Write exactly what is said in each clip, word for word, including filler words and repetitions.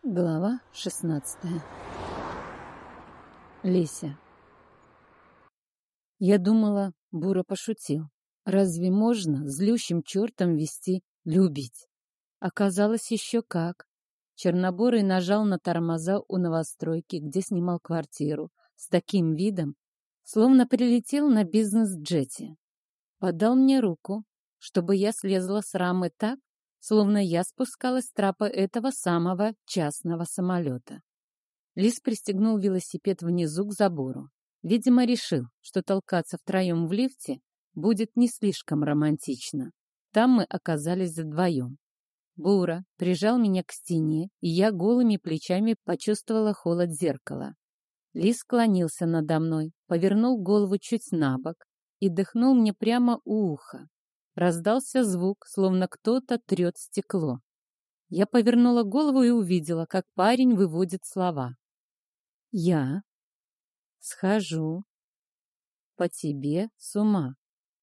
Глава шестнадцатая. Леся. Я думала, Бура пошутил. Разве можно злющим чертом вести любить? Оказалось, еще как. Чернобурый нажал на тормоза у новостройки, где снимал квартиру, с таким видом, словно прилетел на бизнес-джете. Подал мне руку, чтобы я слезла с рамы так, словно я спускалась с трапа этого самого частного самолета. Лис пристегнул велосипед внизу к забору. Видимо, решил, что толкаться втроем в лифте будет не слишком романтично. Там мы оказались вдвоем. Бура прижал меня к стене, и я голыми плечами почувствовала холод зеркала. Лис склонился надо мной, повернул голову чуть набок и дыхнул мне прямо у уха. Раздался звук, словно кто-то трет стекло. Я повернула голову и увидела, как парень выводит слова. «Я схожу по тебе с ума».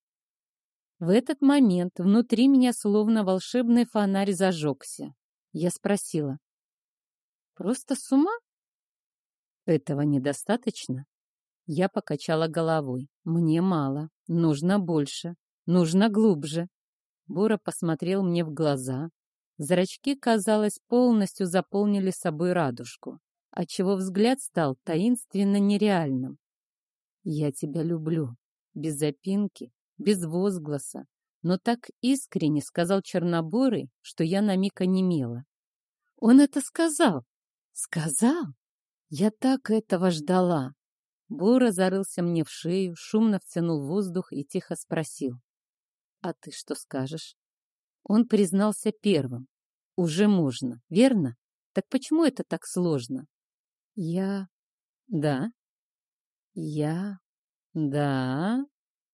В этот момент внутри меня словно волшебный фонарь зажегся. Я спросила: «Просто с ума? Этого недостаточно?» Я покачала головой. «Мне мало. Нужно больше. Нужно глубже». Бура посмотрел мне в глаза. Зрачки, казалось, полностью заполнили собой радужку, отчего взгляд стал таинственно нереальным. «Я тебя люблю», без запинки, без возгласа, но так искренне сказал Чернобурый, что я на миг онемела. «Он это сказал! Сказал! Я так этого ждала!» Бура зарылся мне в шею, шумно втянул воздух и тихо спросил: «А ты что скажешь?» Он признался первым. Уже можно, верно? Так почему это так сложно? Я... Да. Я... Да.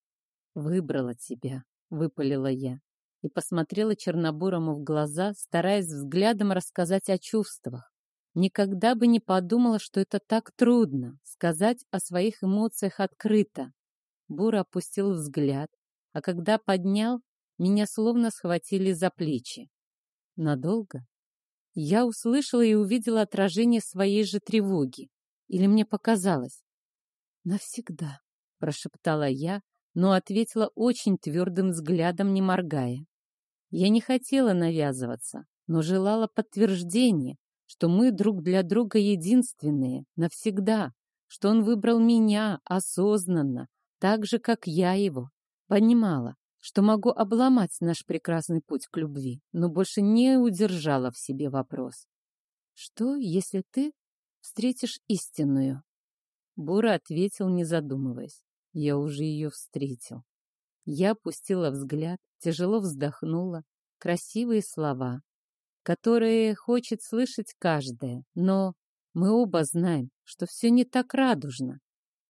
Выбрала тебя, выпалила я и посмотрела Чернобурому в глаза, стараясь взглядом рассказать о чувствах. Никогда бы не подумала, что это так трудно — сказать о своих эмоциях открыто. Бура опустил взгляд, а когда поднял, меня словно схватили за плечи. Надолго? Я услышала и увидела отражение своей же тревоги. Или мне показалось? «Навсегда», — прошептала я, но ответила очень твердым взглядом, не моргая. Я не хотела навязываться, но желала подтверждения, что мы друг для друга единственные, навсегда, что он выбрал меня осознанно, так же, как я его. Понимала, что могу обломать наш прекрасный путь к любви, но больше не удержала в себе вопрос. «Что, если ты встретишь истинную?» Бура ответил, не задумываясь. «Я уже ее встретил». Я опустила взгляд, тяжело вздохнула. Красивые слова, которые хочет слышать каждая, но мы оба знаем, что все не так радужно.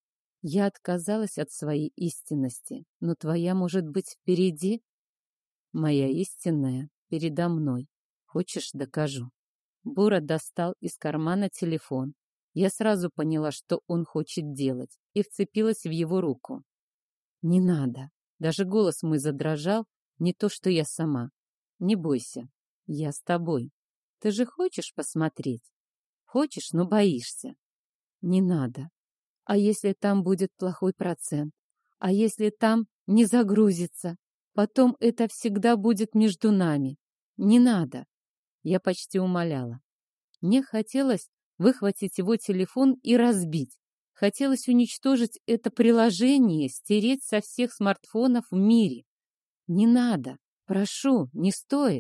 Я отказалась от своей истинности, но твоя может быть впереди. Моя истинная передо мной. Хочешь, докажу? Бура достал из кармана телефон. Я сразу поняла, что он хочет делать, и вцепилась в его руку. Не надо. Даже голос мой задрожал, не то что я сама. Не бойся, я с тобой. Ты же хочешь посмотреть? Хочешь, но боишься. Не надо. А если там будет плохой процент? А если там не загрузится? Потом это всегда будет между нами. Не надо. Я почти умоляла. Мне хотелось выхватить его телефон и разбить. Хотелось уничтожить это приложение, стереть со всех смартфонов в мире. Не надо. Прошу, не стоит.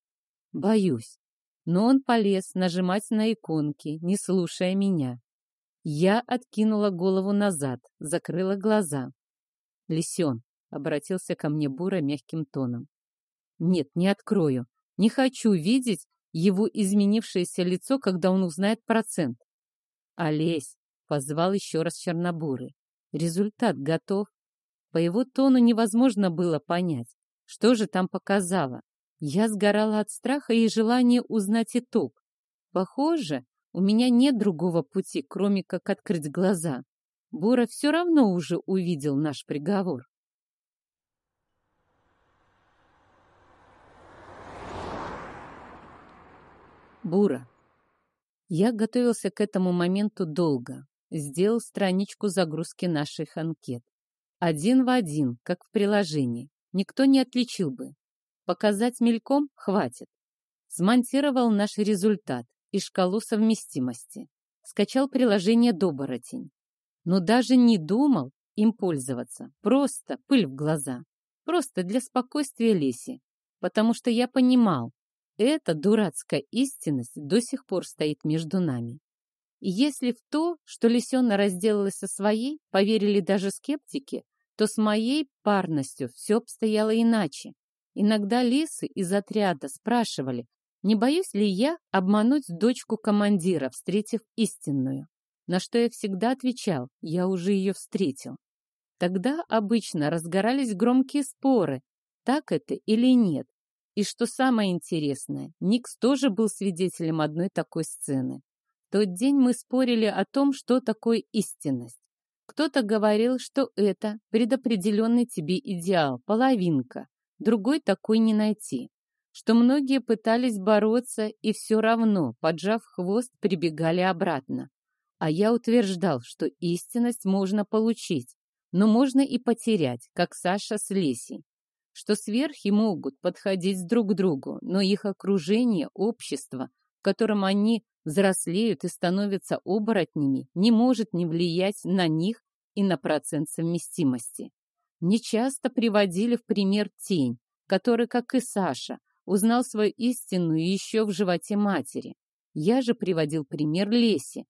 Боюсь. Но он полез нажимать на иконки, не слушая меня. Я откинула голову назад, закрыла глаза. «Лисен», — обратился ко мне Бура мягким тоном. «Нет, не открою. Не хочу видеть его изменившееся лицо, когда он узнает процент». «Олесь», — позвал еще раз Чернобурый. «Результат готов». По его тону невозможно было понять, что же там показало. Я сгорала от страха и желания узнать итог. Похоже, у меня нет другого пути, кроме как открыть глаза. Бура все равно уже увидел наш приговор. Бура. Я готовился к этому моменту долго. Сделал страничку загрузки наших анкет. Один в один, как в приложении. Никто не отличил бы. Показать мельком хватит. Смонтировал наш результат и шкалу совместимости. Скачал приложение «Доборотень». Но даже не думал им пользоваться. Просто пыль в глаза. Просто для спокойствия Леси. Потому что я понимал, эта дурацкая истинность до сих пор стоит между нами. И если в то, что Лисёна разделалась со своей, поверили даже скептики, то с моей парностью все обстояло иначе. Иногда лисы из отряда спрашивали, не боюсь ли я обмануть дочку командира, встретив истинную. На что я всегда отвечал, я уже ее встретил. Тогда обычно разгорались громкие споры, так это или нет. И что самое интересное, Никс тоже был свидетелем одной такой сцены. В тот день мы спорили о том, что такое истинность. Кто-то говорил, что это предопределенный тебе идеал, половинка, другой такой не найти. Что многие пытались бороться и все равно, поджав хвост, прибегали обратно. А я утверждал, что истинность можно получить, но можно и потерять, как Саша с Лесей. Что сверхи могут подходить друг к другу, но их окружение, общество, в котором они взрослеют и становятся оборотнями, не может не влиять на них и на процент совместимости. Мне часто приводили в пример тень, который, как и Саша, узнал свою истинную еще в животе матери. Я же приводил пример Леси.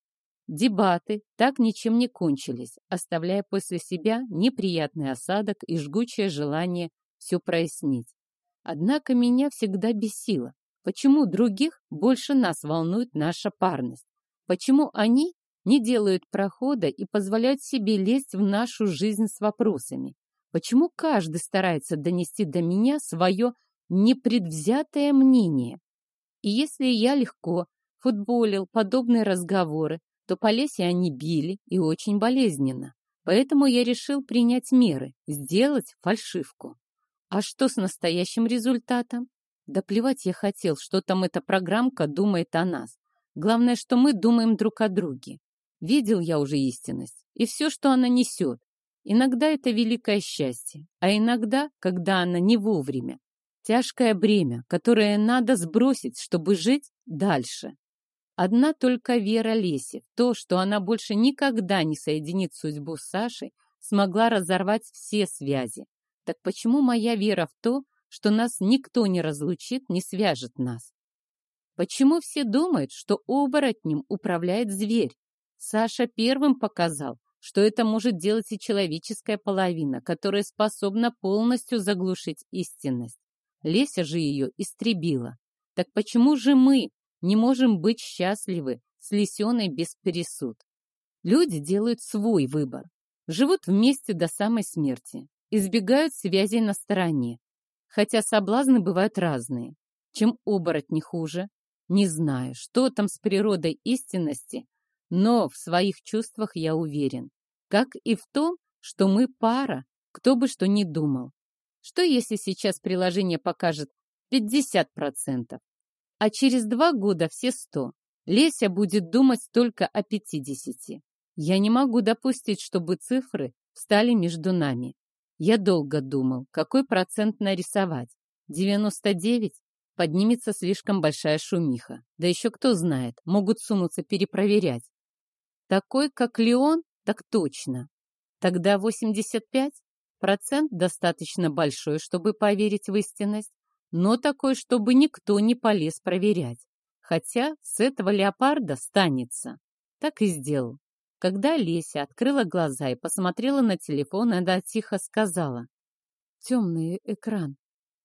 Дебаты так ничем не кончились, оставляя после себя неприятный осадок и жгучее желание все прояснить. Однако меня всегда бесило, почему других больше нас волнует наша парность, почему они не делают прохода и позволяют себе лезть в нашу жизнь с вопросами, почему каждый старается донести до меня свое непредвзятое мнение. И если я легко футболил подобные разговоры, то по Лесе они били и очень болезненно. Поэтому я решил принять меры, сделать фальшивку. А что с настоящим результатом? Да плевать я хотел, что там эта программка думает о нас. Главное, что мы думаем друг о друге. Видел я уже истинность и все, что она несет. Иногда это великое счастье, а иногда, когда она не вовремя, тяжкое бремя, которое надо сбросить, чтобы жить дальше. Одна только вера Леси в то, что она больше никогда не соединит судьбу с Сашей, смогла разорвать все связи. Так почему моя вера в то, что нас никто не разлучит, не свяжет нас? Почему все думают, что оборотнем управляет зверь? Саша первым показал, что это может делать и человеческая половина, которая способна полностью заглушить истинность. Леся же ее истребила. Так почему же мы не можем быть счастливы с Лисёной без пересуд? Люди делают свой выбор, живут вместе до самой смерти, избегают связей на стороне, хотя соблазны бывают разные. Чем оборотни хуже? Не знаю, что там с природой истинности, но в своих чувствах я уверен, как и в том, что мы пара, кто бы что ни думал. Что если сейчас приложение покажет пятьдесят процентов, а через два года все сто? Леся будет думать только о пятидесяти. Я не могу допустить, чтобы цифры встали между нами. Я долго думал, какой процент нарисовать. девяносто девять? Поднимется слишком большая шумиха. Да еще кто знает, могут сунуться перепроверять. Такой, как Леон, так точно. Тогда восемьдесят пять? Процент достаточно большой, чтобы поверить в истинность, но такой, чтобы никто не полез проверять. Хотя с этого леопарда станется. Так и сделал. Когда Леся открыла глаза и посмотрела на телефон, она тихо сказала: «Темный экран».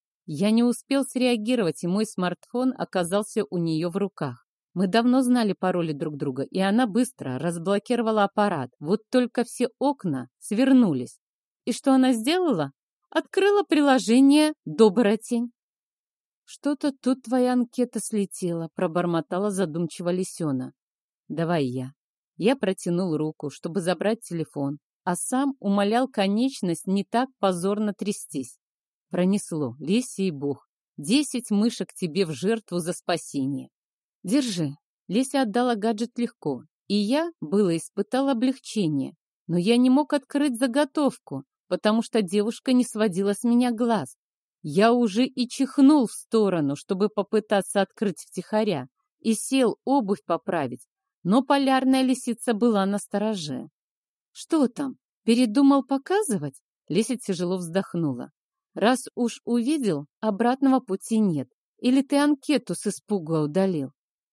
Я не успел среагировать, и мой смартфон оказался у нее в руках. Мы давно знали пароли друг друга, и она быстро разблокировала аппарат. Вот только все окна свернулись. И что она сделала? Открыла приложение «Доборотень». «Что-то тут твоя анкета слетела», — пробормотала задумчиво Лисёна. «Давай я». Я протянул руку, чтобы забрать телефон, а сам умолял конечность не так позорно трястись. Пронесло, Леся и Бог. Десять мышек тебе в жертву за спасение. Держи. Леся отдала гаджет легко, и я, было, испытал облегчение. Но я не мог открыть заготовку, потому что девушка не сводила с меня глаз. Я уже и чихнул в сторону, чтобы попытаться открыть втихаря, и сел обувь поправить, но полярная лисица была настороже. «Что там? Передумал показывать?» Леся тяжело вздохнула. «Раз уж увидел, обратного пути нет. Или ты анкету с испуга удалил?»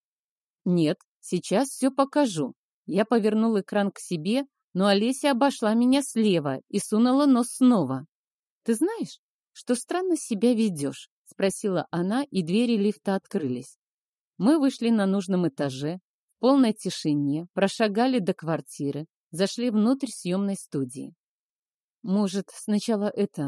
«Нет, сейчас все покажу». Я повернул экран к себе, но Олеся обошла меня слева и сунула нос снова. «Ты знаешь, что странно себя ведешь?» — спросила она, и двери лифта открылись. Мы вышли на нужном этаже, в полной тишине, прошагали до квартиры, зашли внутрь съемной студии. «Может, сначала это,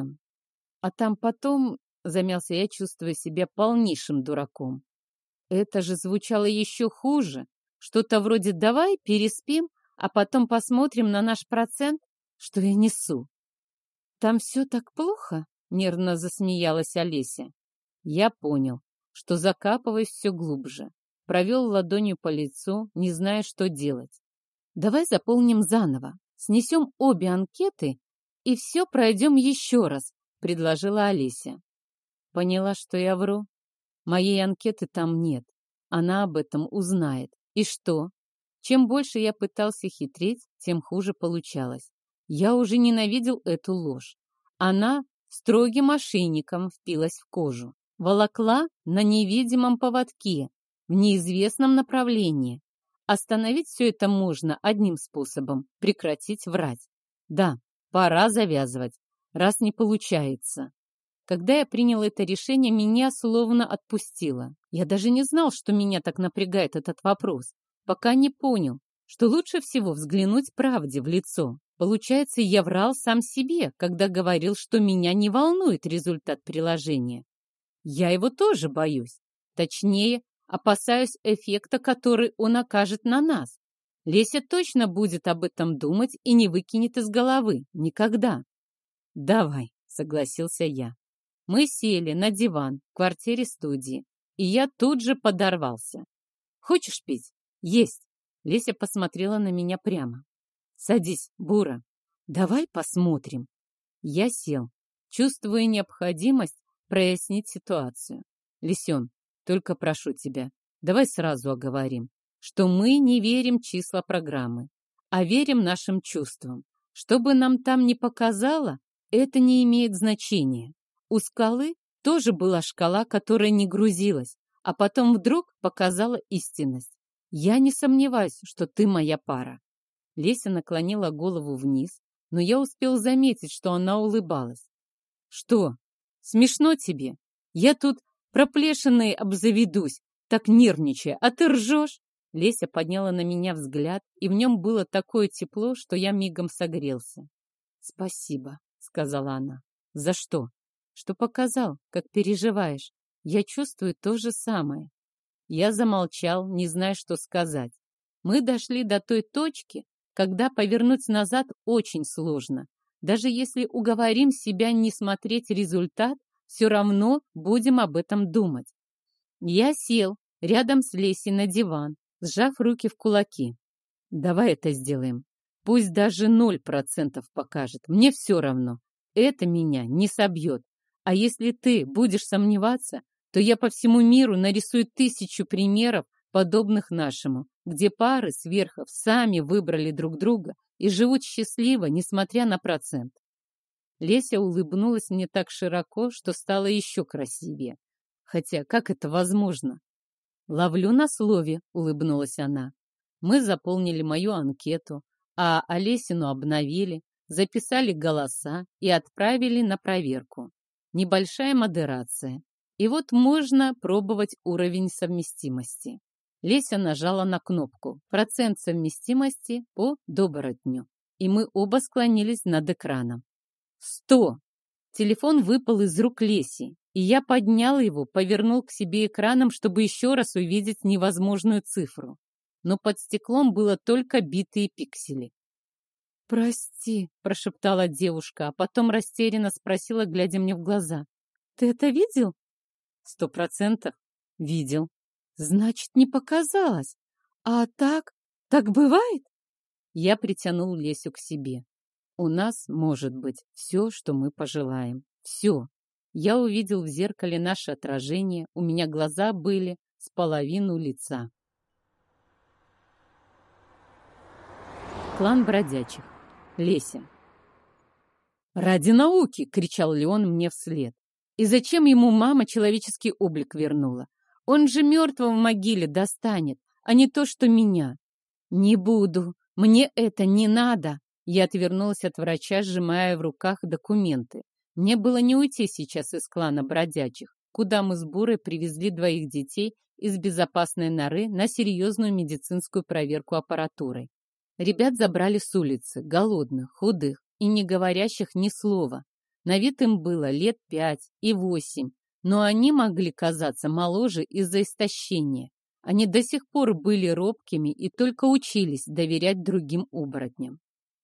а там потом...» — замялся я, чувствуя себя полнейшим дураком. Это же звучало еще хуже. Что-то вроде «давай переспим, а потом посмотрим на наш процент», что я несу. «Там все так плохо?» — нервно засмеялась Олеся. Я понял, что закапываюсь все глубже. Провел ладонью по лицу, не зная, что делать. «Давай заполним заново, снесем обе анкеты и все пройдем еще раз», — предложила Олеся. Поняла, что я вру. Моей анкеты там нет. Она об этом узнает. И что? Чем больше я пытался хитрить, тем хуже получалось. Я уже ненавидел эту ложь. Она строгим мошенником впилась в кожу. Волокла на невидимом поводке, в неизвестном направлении. Остановить все это можно одним способом — прекратить врать. Да, пора завязывать, раз не получается. Когда я принял это решение, меня словно отпустило. Я даже не знал, что меня так напрягает этот вопрос, пока не понял, что лучше всего взглянуть правде в лицо. Получается, я врал сам себе, когда говорил, что меня не волнует результат приложения. Я его тоже боюсь. Точнее, опасаюсь эффекта, который он окажет на нас. Леся точно будет об этом думать и не выкинет из головы. Никогда. «Давай», — согласился я. Мы сели на диван в квартире-студии, и я тут же подорвался. «Хочешь пить?» «Есть!» Леся посмотрела на меня прямо. «Садись, Бура. Давай посмотрим». Я сел, чувствуя необходимость прояснить ситуацию. «Лесен, только прошу тебя, давай сразу оговорим, что мы не верим числа программы, а верим нашим чувствам. Что бы нам там ни показало, это не имеет значения. У скалы тоже была шкала, которая не грузилась, а потом вдруг показала истинность. Я не сомневаюсь, что ты моя пара». Леся наклонила голову вниз, но я успел заметить, что она улыбалась. «Что, смешно тебе? Я тут проплешиной обзаведусь, так нервничая, а ты ржешь?» Леся подняла на меня взгляд, и в нем было такое тепло, что я мигом согрелся. «Спасибо», — сказала она. «За что?» «Что показал, как переживаешь. Я чувствую то же самое». Я замолчал, не зная, что сказать. Мы дошли до той точки, когда повернуть назад очень сложно. Даже если уговорим себя не смотреть результат, все равно будем об этом думать. Я сел рядом с Лесей на диван, сжав руки в кулаки. «Давай это сделаем. Пусть даже ноль процентов покажет. Мне все равно. Это меня не собьет. А если ты будешь сомневаться, то я по всему миру нарисую тысячу примеров, подобных нашему, где пары сверхов сами выбрали друг друга и живут счастливо, несмотря на процент». Леся улыбнулась мне так широко, что стало еще красивее. Хотя, как это возможно? «Ловлю на слове», — улыбнулась она. Мы заполнили мою анкету, а Олесину обновили, записали голоса и отправили на проверку. Небольшая модерация. И вот можно пробовать уровень совместимости. Леся нажала на кнопку «Процент совместимости по доборотню», и мы оба склонились над экраном. «Сто!» Телефон выпал из рук Леси, и я поднял его, повернул к себе экраном, чтобы еще раз увидеть невозможную цифру. Но под стеклом было только битые пиксели. «Прости», — прошептала девушка, а потом растерянно спросила, глядя мне в глаза. «Ты это видел?» «Сто процентов видел». «Значит, не показалось. А так? Так бывает? Я притянул Лесю к себе. У нас может быть все, что мы пожелаем. Все. Я увидел в зеркале наше отражение, у меня глаза были с половину лица. Клан бродячих. Леся. «Ради науки!» — кричал Леон мне вслед. «И зачем ему мама человеческий облик вернула? Он же мертвого в могиле достанет, а не то, что меня». «Не буду! Мне это не надо!» Я отвернулась от врача, сжимая в руках документы. Мне было не уйти сейчас из клана бродячих, куда мы с Бурой привезли двоих детей из безопасной норы на серьезную медицинскую проверку аппаратурой. Ребят забрали с улицы, голодных, худых и не говорящих ни слова. На вид им было лет пять и восемь, но они могли казаться моложе из-за истощения. Они до сих пор были робкими и только учились доверять другим оборотням.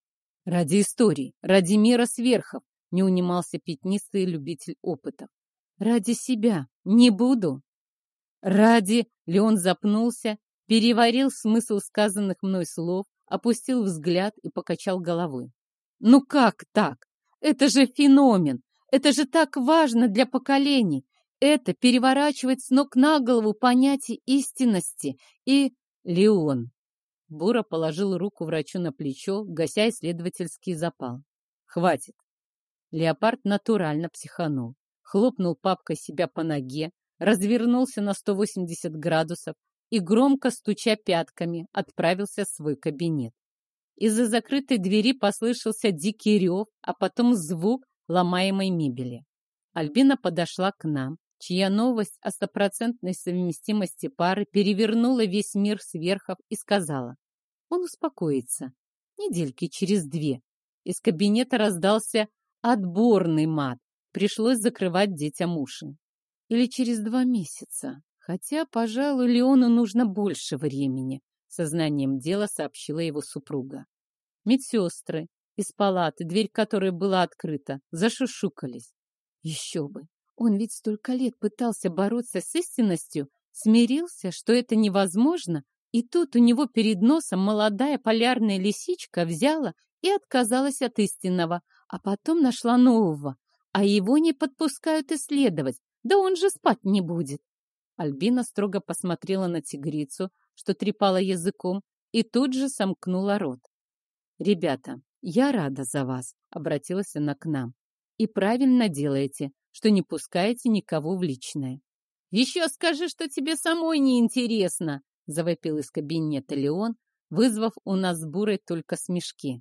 «Ради истории, ради мира сверхов!» — не унимался пятнистый любитель опытов. «Ради себя не буду!» «Ради...» — Леон запнулся, переварил смысл сказанных мной слов, опустил взгляд и покачал головой. «Ну как так? Это же феномен! Это же так важно для поколений! Это переворачивает с ног на голову понятие истинности и...» «Леон!» Бура положил руку врачу на плечо, гася исследовательский запал. «Хватит!» Леопард натурально психанул. Хлопнул папкой себя по ноге, развернулся на сто восемьдесят градусов и, громко стуча пятками, отправился в свой кабинет. Из-за закрытой двери послышался дикий рев, а потом звук ломаемой мебели. Альбина подошла к нам, чья новость о стопроцентной совместимости пары перевернула весь мир сверхов, и сказала: «Он успокоится. Недельки через две». Из кабинета раздался отборный мат. Пришлось закрывать детям уши. Или через два месяца. Хотя, пожалуй, Леону нужно больше времени, сознанием дела сообщила его супруга. Медсестры из палаты, дверь которой была открыта, зашушукались. Еще бы! Он ведь столько лет пытался бороться с истинностью, смирился, что это невозможно, и тут у него перед носом молодая полярная лисичка взяла и отказалась от истинного, а потом нашла нового, а его не подпускают исследовать, да он же спать не будет. Альбина строго посмотрела на тигрицу, что трепала языком, и тут же сомкнула рот. «Ребята, я рада за вас», — обратилась она к нам. «И правильно делаете, что не пускаете никого в личное». «Еще скажи, что тебе самой неинтересно», — завопил из кабинета Леон, вызвав у нас с Бурой только смешки.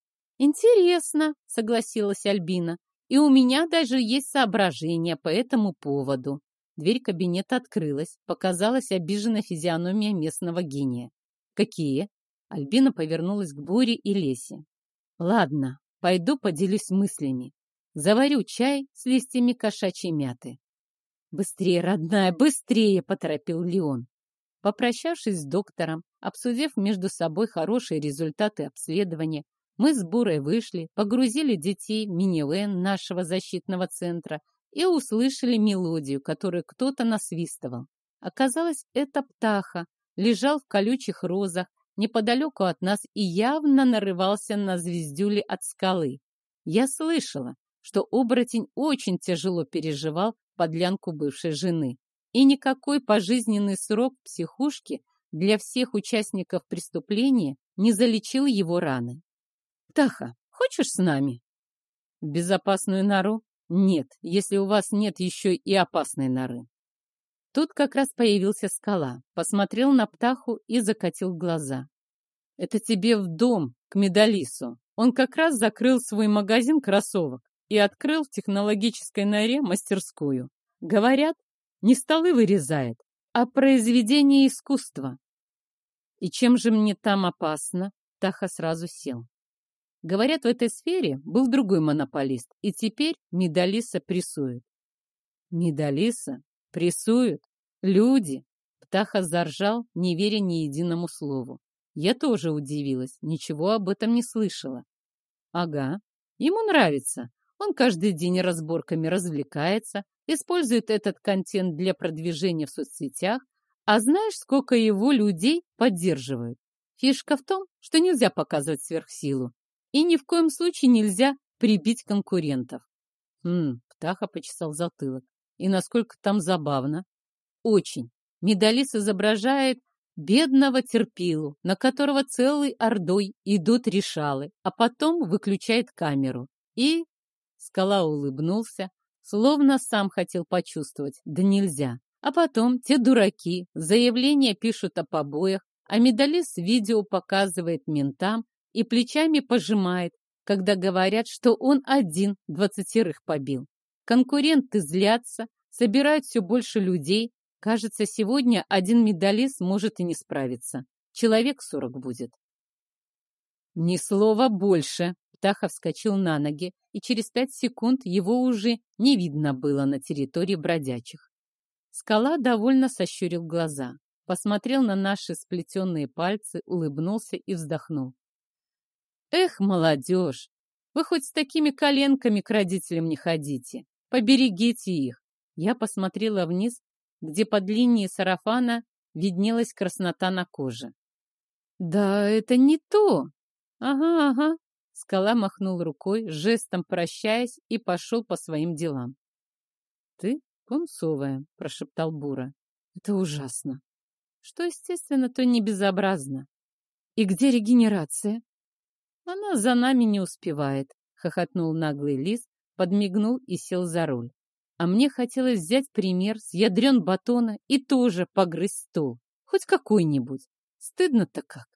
«Интересно», — согласилась Альбина, «и у меня даже есть соображения по этому поводу». Дверь кабинета открылась, показалась обиженная физиономия местного гения. «Какие?» Альбина повернулась к Буре и Лесе. «Ладно, пойду поделюсь мыслями. Заварю чай с листьями кошачьей мяты». «Быстрее, родная, быстрее!» — поторопил Леон. Попрощавшись с доктором, обсудив между собой хорошие результаты обследования, мы с Бурой вышли, погрузили детей в минивэн нашего защитного центра и услышали мелодию, которую кто-то насвистывал. Оказалось, это птаха лежал в колючих розах неподалеку от нас и явно нарывался на звездюли от скалы. Я слышала, что оборотень очень тяжело переживал подлянку бывшей жены, и никакой пожизненный срок в психушке для всех участников преступления не залечил его раны. «Птаха, хочешь с нами?» «В безопасную нору? Нет, если у вас нет еще и опасной норы». Тут как раз появился скала, посмотрел на птаху и закатил глаза. «Это тебе в дом, к Медалису. Он как раз закрыл свой магазин кроссовок и открыл в технологической норе мастерскую. Говорят, не столы вырезает, а произведение искусства». «И чем же мне там опасно?» Птаха сразу сел. Говорят, в этой сфере был другой монополист, и теперь Медалиса прессует. Медалиса? Прессуют? Люди? Птаха заржал, не веря ни единому слову. Я тоже удивилась, ничего об этом не слышала. Ага, ему нравится. Он каждый день разборками развлекается, использует этот контент для продвижения в соцсетях, А знаешь, сколько его людей поддерживают? Фишка в том, что нельзя показывать сверхсилу. И ни в коем случае нельзя прибить конкурентов. Хм, Птаха почесал затылок. И насколько там забавно. Очень. Медалист изображает бедного терпилу, на которого целой ордой идут решалы, а потом выключает камеру. И... Скала улыбнулся, словно сам хотел почувствовать. Да нельзя. А потом те дураки заявления пишут о побоях, а медалист видео показывает ментам и плечами пожимает, когда говорят, что он один двадцатерых побил. Конкуренты злятся, собирают все больше людей. Кажется, сегодня один медалист может и не справиться. Человек сорок будет. Ни слова больше. Птаха вскочил на ноги, и через пять секунд его уже не видно было на территории бродячих. Скала довольно сощурил глаза, посмотрел на наши сплетенные пальцы, улыбнулся и вздохнул. Эх, молодежь, вы хоть с такими коленками к родителям не ходите. Поберегите их. Я посмотрела вниз, где под линией сарафана виднелась краснота на коже. Да, это не то. Ага, ага. Скала махнул рукой, жестом прощаясь, и пошел по своим делам. Ты пунцовая, прошептал Бура. Это ужасно. Что, естественно, то не безобразно. И где регенерация? Она за нами не успевает, хохотнул наглый лис, подмигнул и сел за руль. А мне хотелось взять пример с ядрен батона и тоже погрызть стол. Хоть какой-нибудь. Стыдно-то как.